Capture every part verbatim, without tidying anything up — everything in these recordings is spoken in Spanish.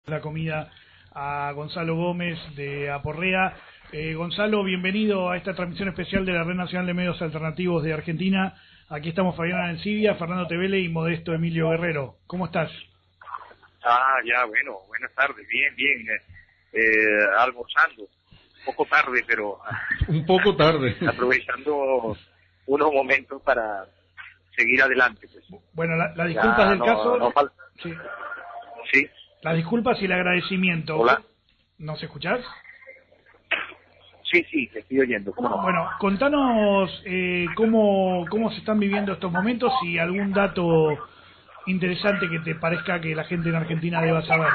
La comida a Gonzalo Gómez de Aporrea. Eh, Gonzalo, bienvenido a esta transmisión especial de la Red Nacional de Medios Alternativos de Argentina. Aquí estamos Fabiana Arencibia, Fernando Tevele y Modesto Emilio Guerrero. ¿Cómo estás? Ah, ya, bueno, buenas tardes, bien, bien, eh, almorzando, un poco tarde, pero... Un poco tarde. aprovechando unos momentos para seguir adelante. Pues. Bueno, las la disculpas ya, del no, caso... No falta. Sí. Sí. Las disculpas y el agradecimiento. Hola. ¿Nos escuchás? Sí, sí, te estoy oyendo. ¿Cómo no? Bueno, contanos eh, cómo, cómo se están viviendo estos momentos y algún dato interesante que te parezca que la gente en Argentina deba saber.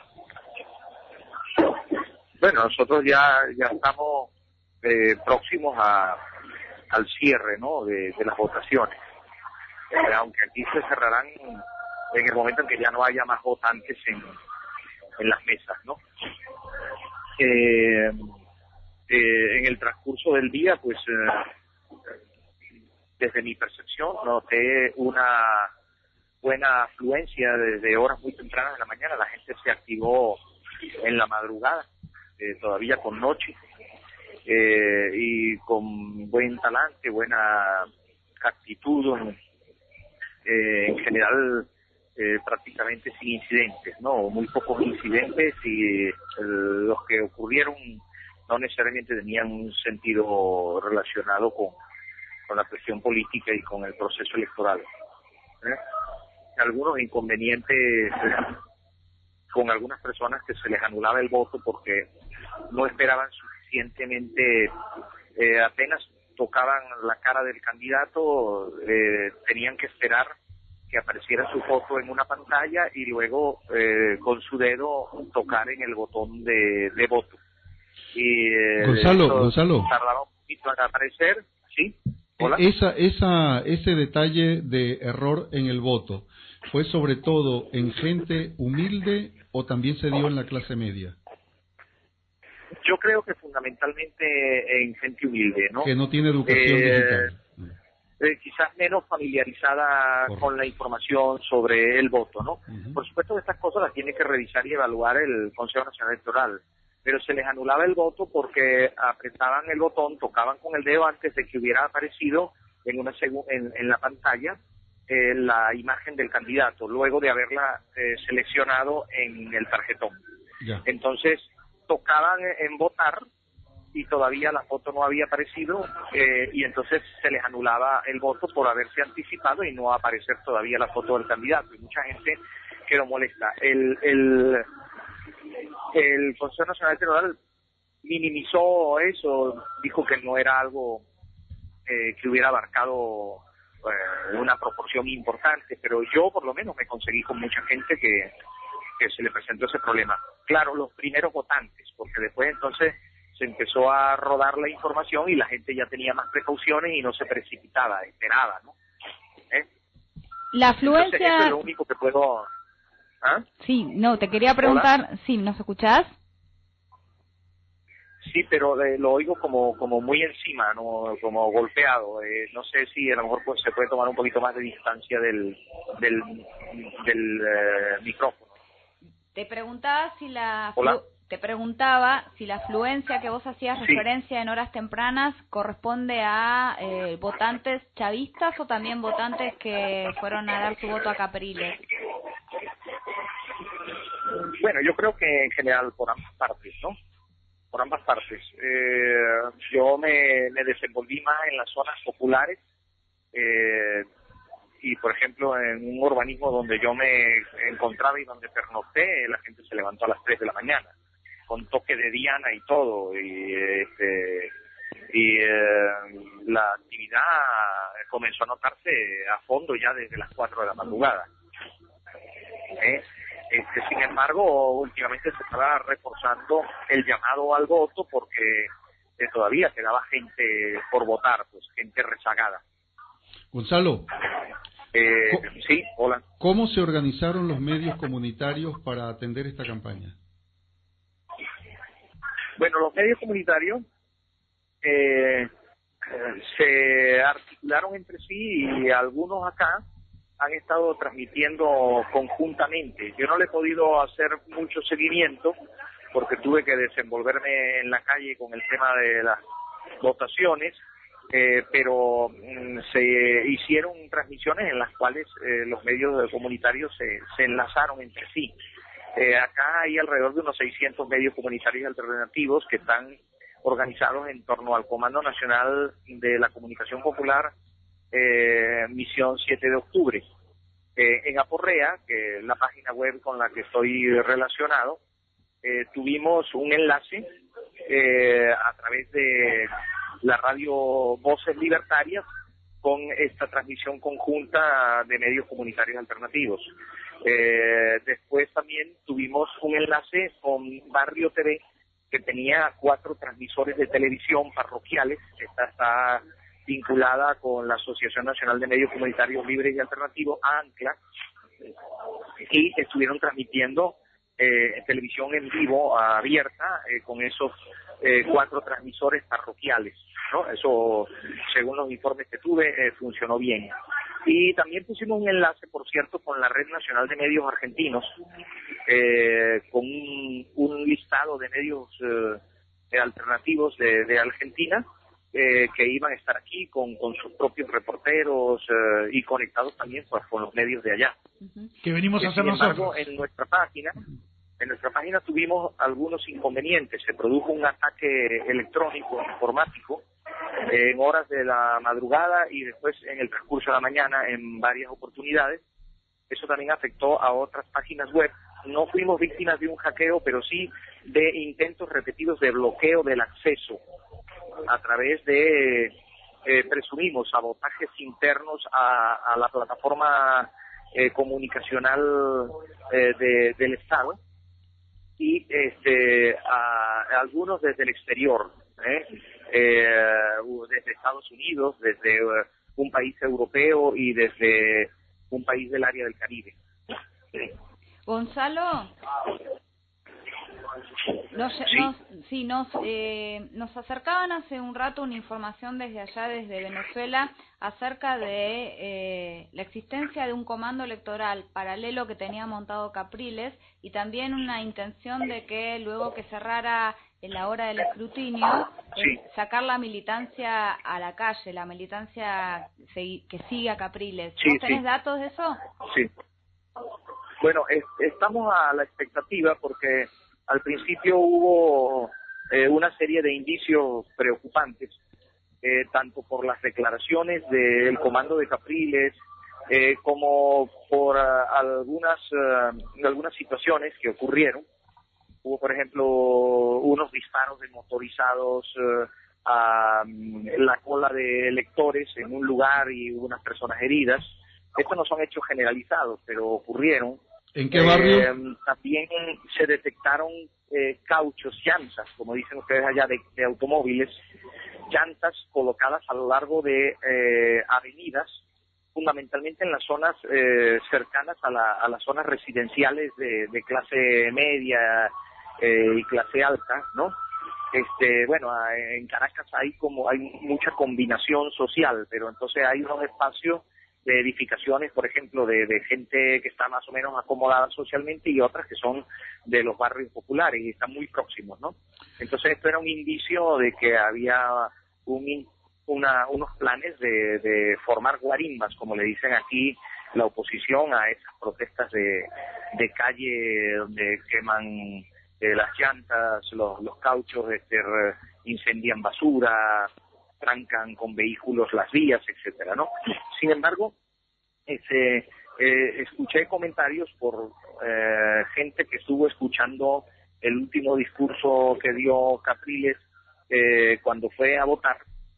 Bueno, nosotros ya ya estamos eh, próximos a al cierre, ¿no? de, de las votaciones. Eh, aunque aquí se cerrarán en el momento en que ya no haya más votantes en, en las mesas, ¿no? Eh, eh, en el transcurso del día, pues, eh, desde mi percepción, noté una buena afluencia desde horas muy tempranas de la mañana. La gente se activó en la madrugada, eh, todavía con noche, eh, y con buen talante, buena actitud, eh, en general eh, prácticamente sin incidentes, ¿no? Muy pocos incidentes y eh, los que ocurrieron no necesariamente tenían un sentido relacionado con, con la cuestión política y con el proceso electoral. ¿eh? Algunos inconvenientes eh, con algunas personas que se les anulaba el voto porque no esperaban suficientemente, eh, apenas tocaban la cara del candidato, eh, tenían que esperar que apareciera su foto en una pantalla y luego eh, con su dedo tocar en el botón de, de voto. Y eh, Gonzalo, Gonzalo. tardaba un poquito en aparecer, ¿sí? ¿Hola? Esa, esa, ese detalle de error en el voto, ¿fue sobre todo en gente humilde o también se dio en la clase media? Yo creo que fundamentalmente en gente humilde, ¿no? Que no tiene educación eh, digital. Eh, quizás menos familiarizada Correcto. Con la información sobre el voto, ¿no? Uh-huh. Por supuesto que estas cosas las tiene que revisar y evaluar el Consejo Nacional Electoral, pero se les anulaba el voto porque apretaban el botón, tocaban con el dedo antes de que hubiera aparecido en una segu- en, en la pantalla eh, la imagen del candidato, luego de haberla eh, seleccionado en el tarjetón. Ya. Entonces, tocaban en votar y todavía la foto no había aparecido eh, y entonces se les anulaba el voto por haberse anticipado y no aparecer todavía la foto del candidato, y mucha gente quedó molesta. El el, el Consejo Nacional Electoral minimizó eso, dijo que no era algo eh, que hubiera abarcado eh, una proporción importante, pero yo por lo menos me conseguí con mucha gente que, que se le presentó ese problema. Claro, los primeros votantes, porque después entonces se empezó a rodar la información y la gente ya tenía más precauciones y no se precipitaba, esperaba, ¿no? ¿Eh? La afluencia... Entonces, eso es lo único que puedo... ¿Ah? Sí, no, te quería preguntar... ¿Hola? Sí, ¿nos escuchás? Sí, pero eh, lo oigo como como muy encima, no como golpeado. Eh, no sé si a lo mejor pues, se puede tomar un poquito más de distancia del, del, del eh, micrófono. Te preguntaba si la... Hola. Te preguntaba si la afluencia que vos hacías sí. referencia en horas tempranas corresponde a eh, votantes chavistas o también votantes que fueron a dar su voto a Capriles. Bueno, yo creo que en general por ambas partes, ¿no? Por ambas partes. Eh, yo me, me desenvolví más en las zonas populares eh, y, por ejemplo, en un urbanismo donde yo me encontraba y donde pernocté, la gente se levantó a las tres de la mañana. Con toque de diana y todo, y este y eh, la actividad comenzó a notarse a fondo ya desde las cuatro de la madrugada. ¿Eh? Este, sin embargo, últimamente se estaba reforzando el llamado al voto porque eh, todavía quedaba gente por votar, pues gente rezagada. Gonzalo. Eh, sí, hola. ¿Cómo se organizaron los medios comunitarios para atender esta campaña? Bueno, los medios comunitarios eh, eh, se articularon entre sí y algunos acá han estado transmitiendo conjuntamente. Yo no le he podido hacer mucho seguimiento porque tuve que desenvolverme en la calle con el tema de las votaciones, eh, pero mm, se hicieron transmisiones en las cuales eh, los medios comunitarios se, se enlazaron entre sí. Eh, acá hay alrededor de unos seiscientos medios comunitarios alternativos que están organizados en torno al Comando Nacional de la Comunicación Popular, eh, Misión siete de octubre. Eh, en Aporrea, que es la página web con la que estoy relacionado, eh, tuvimos un enlace eh, a través de la radio Voces Libertarias con esta transmisión conjunta de medios comunitarios alternativos. Eh, después también tuvimos un enlace con Barrio T V, que tenía cuatro transmisores de televisión parroquiales. Esta está vinculada con la Asociación Nacional de Medios Comunitarios Libres y Alternativos, ANCLA, y estuvieron transmitiendo eh, televisión en vivo abierta eh, con esos eh, cuatro transmisores parroquiales, ¿no? Eso, según los informes que tuve, eh, funcionó bien. Y también pusimos un enlace, por cierto, con la Red Nacional de Medios Argentinos, eh, con un, un listado de medios eh, alternativos de, de Argentina, eh, que iban a estar aquí con, con sus propios reporteros eh, y conectados también pues, con los medios de allá. Que venimos eh, a hacer sin embargo, nosotros. En nuestra página, en nuestra página tuvimos algunos inconvenientes. Se produjo un ataque electrónico, informático, en horas de la madrugada y después en el transcurso de la mañana en varias oportunidades. Eso también afectó a otras páginas web. No fuimos víctimas de un hackeo, pero sí de intentos repetidos de bloqueo del acceso a través de, eh, presumimos, sabotajes internos a, a la plataforma eh, comunicacional eh, de, del Estado y este, a, a algunos desde el exterior, ¿eh? Eh, desde Estados Unidos, desde uh, un país europeo y desde un país del área del Caribe. ¿Sí? Gonzalo, nos, Sí. nos, sí, nos, eh, nos acercaban hace un rato una información desde allá, desde Venezuela, acerca de eh, la existencia de un comando electoral paralelo que tenía montado Capriles y también una intención de que luego que cerrara en la hora del escrutinio, Sí. eh, sacar la militancia a la calle, la militancia segui- que siga Capriles. Sí, ¿Vos tenés sí. datos de eso? Sí. Bueno, es, estamos a la expectativa porque al principio hubo eh, una serie de indicios preocupantes, eh, tanto por las declaraciones del comando de Capriles, eh, como por uh, algunas, uh, algunas situaciones que ocurrieron. Hubo, por ejemplo, unos disparos de motorizados uh, a um, la cola de electores en un lugar y hubo unas personas heridas. Estos no son hechos generalizados, pero ocurrieron. ¿En qué barrio? Eh, también se detectaron eh, cauchos, llantas, como dicen ustedes allá, de, de automóviles, llantas colocadas a lo largo de eh, avenidas, fundamentalmente en las zonas eh, cercanas a, la, a las zonas residenciales de, de clase media eh, y clase alta, ¿no? Este, bueno, en Caracas hay como hay mucha combinación social, pero entonces hay unos espacios de edificaciones, por ejemplo, de, de gente que está más o menos acomodada socialmente y otras que son de los barrios populares y están muy próximos, ¿no? Entonces esto era un indicio de que había un, una, unos planes de, de formar guarimbas, como le dicen aquí la oposición a esas protestas de, de calle donde queman eh, las llantas, los, los cauchos, este, incendian basura, trancan con vehículos las vías, etcétera, ¿no? Sin embargo, este, eh, escuché comentarios por eh, gente que estuvo escuchando el último discurso que dio Capriles eh, cuando fue a votar,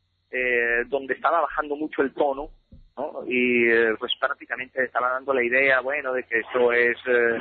eh, donde estaba bajando mucho el tono, ¿no? Y eh, pues prácticamente estaba dando la idea, bueno, de que esto es eh,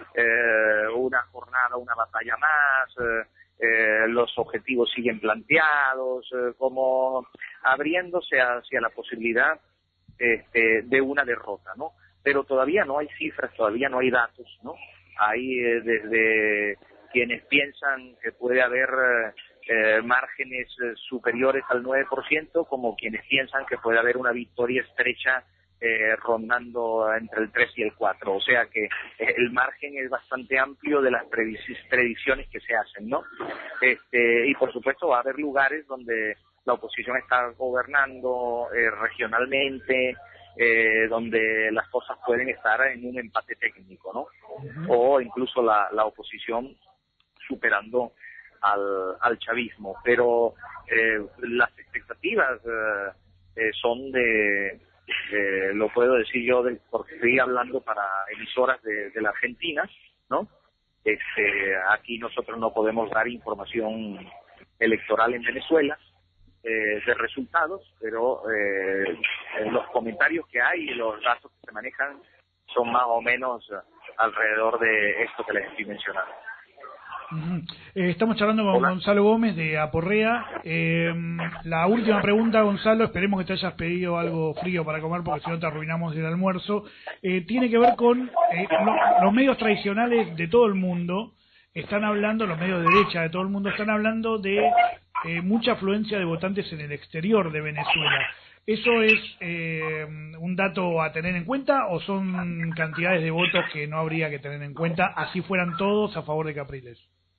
eh, una jornada, una batalla más, eh, Eh, los objetivos siguen planteados, eh, como abriéndose hacia la posibilidad este, de una derrota, ¿no? Pero todavía no hay cifras, todavía no hay datos, ¿no? Hay eh, desde quienes piensan que puede haber eh, márgenes eh, superiores al nueve por ciento, como quienes piensan que puede haber una victoria estrecha eh, rondando entre el tres y el cuatro, o sea que el margen es bastante amplio de las predicciones que se hacen, ¿no? Este, y por supuesto va a haber lugares donde la oposición está gobernando eh, regionalmente, eh, donde las cosas pueden estar en un empate técnico, ¿no? O incluso la, la oposición superando al, al chavismo, pero eh, las expectativas eh, eh, son de, eh, lo puedo decir yo, de, porque estoy hablando para emisoras de, de la Argentina, ¿no? Este, aquí nosotros no podemos dar información electoral en Venezuela, eh, de resultados, pero eh, los comentarios que hay y los datos que se manejan son más o menos alrededor de esto que les estoy mencionando. Uh-huh. Eh, estamos charlando con Hola. Gonzalo Gómez de Aporrea. Eh, la última pregunta, Gonzalo, esperemos que te hayas pedido algo frío para comer porque si no te arruinamos el almuerzo. Eh, tiene que ver con eh, lo, los medios tradicionales de todo el mundo. Están hablando, los medios de derecha de todo el mundo están hablando de eh, mucha afluencia de votantes en el exterior de Venezuela. ¿Eso es eh, un dato a tener en cuenta o son cantidades de votos que no habría que tener en cuenta, así fueran todos a favor de Capriles?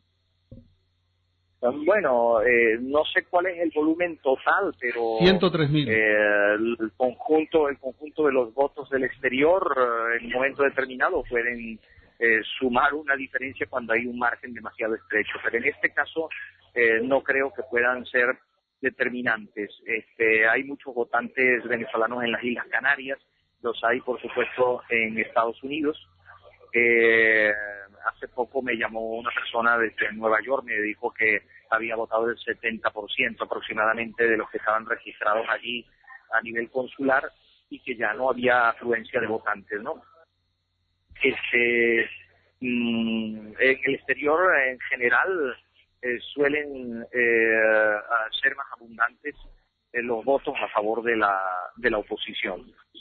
Bueno, eh, no sé cuál es el volumen total, pero ciento tres mil. Eh, el conjunto, el conjunto de los votos del exterior eh, en un momento determinado pueden eh, sumar una diferencia cuando hay un margen demasiado estrecho, pero en este caso eh, no creo que puedan ser determinantes. Este, hay muchos votantes venezolanos en las Islas Canarias, los hay por supuesto en Estados Unidos. Eh, hace poco me llamó una persona desde Nueva York, me dijo que había votado el setenta por ciento aproximadamente de los que estaban registrados allí a nivel consular y que ya no había afluencia de votantes, ¿no? Este, mm, en el exterior en general eh, suelen eh, ser más abundantes eh, los votos a favor de la de la oposición.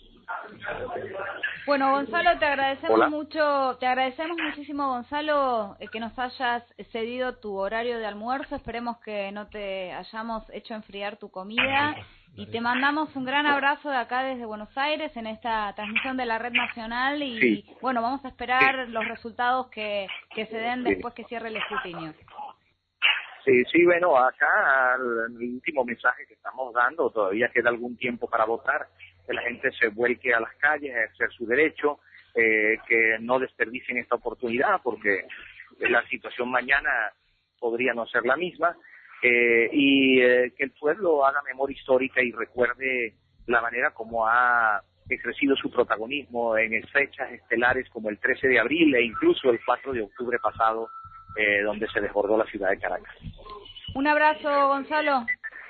Bueno, Gonzalo, te agradecemos Hola. mucho, te agradecemos muchísimo, Gonzalo, eh, que nos hayas cedido tu horario de almuerzo. Esperemos que no te hayamos hecho enfriar tu comida y te mandamos un gran abrazo de acá desde Buenos Aires en esta transmisión de la Red Nacional y, Sí. bueno, vamos a esperar Sí. los resultados que, que se den Sí. después que cierre el escrutinio. Sí, sí, bueno, acá el, el último mensaje que estamos dando, todavía queda algún tiempo para votar, que la gente se vuelque a las calles a ejercer su derecho, eh, que no desperdicien esta oportunidad porque la situación mañana podría no ser la misma, eh, y eh, que el pueblo haga memoria histórica y recuerde la manera como ha ejercido su protagonismo en fechas estelares como el trece de abril e incluso el cuatro de octubre pasado, eh, donde se desbordó la ciudad de Caracas. Un abrazo, Gonzalo.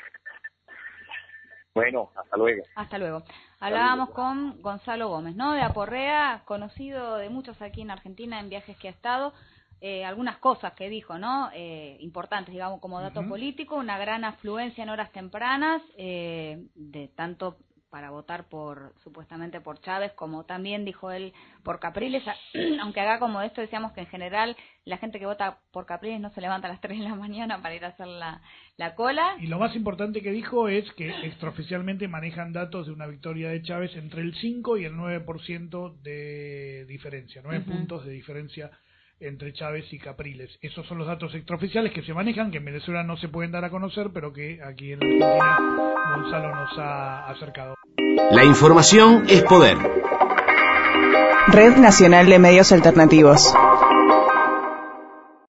Bueno, hasta luego. Hasta luego. Hablábamos con Gonzalo Gómez, ¿no? De Aporrea, conocido de muchos aquí en Argentina en viajes que ha estado. Eh, algunas cosas que dijo, ¿no? Eh, importantes, digamos, como dato Uh-huh. político, una gran afluencia en horas tempranas, eh, de tanto para votar por, supuestamente por Chávez, como también dijo él por Capriles, aunque acá como esto decíamos que en general la gente que vota por Capriles no se levanta a las tres de la mañana para ir a hacer la, la cola. Y lo más importante que dijo es que extraoficialmente manejan datos de una victoria de Chávez entre el cinco y el nueve por ciento de diferencia, nueve Uh-huh. puntos de diferencia entre Chávez y Capriles. Esos son los datos extraoficiales que se manejan, que en Venezuela no se pueden dar a conocer, pero que aquí en Argentina Gonzalo nos ha acercado. La información es poder. Red Nacional de Medios Alternativos.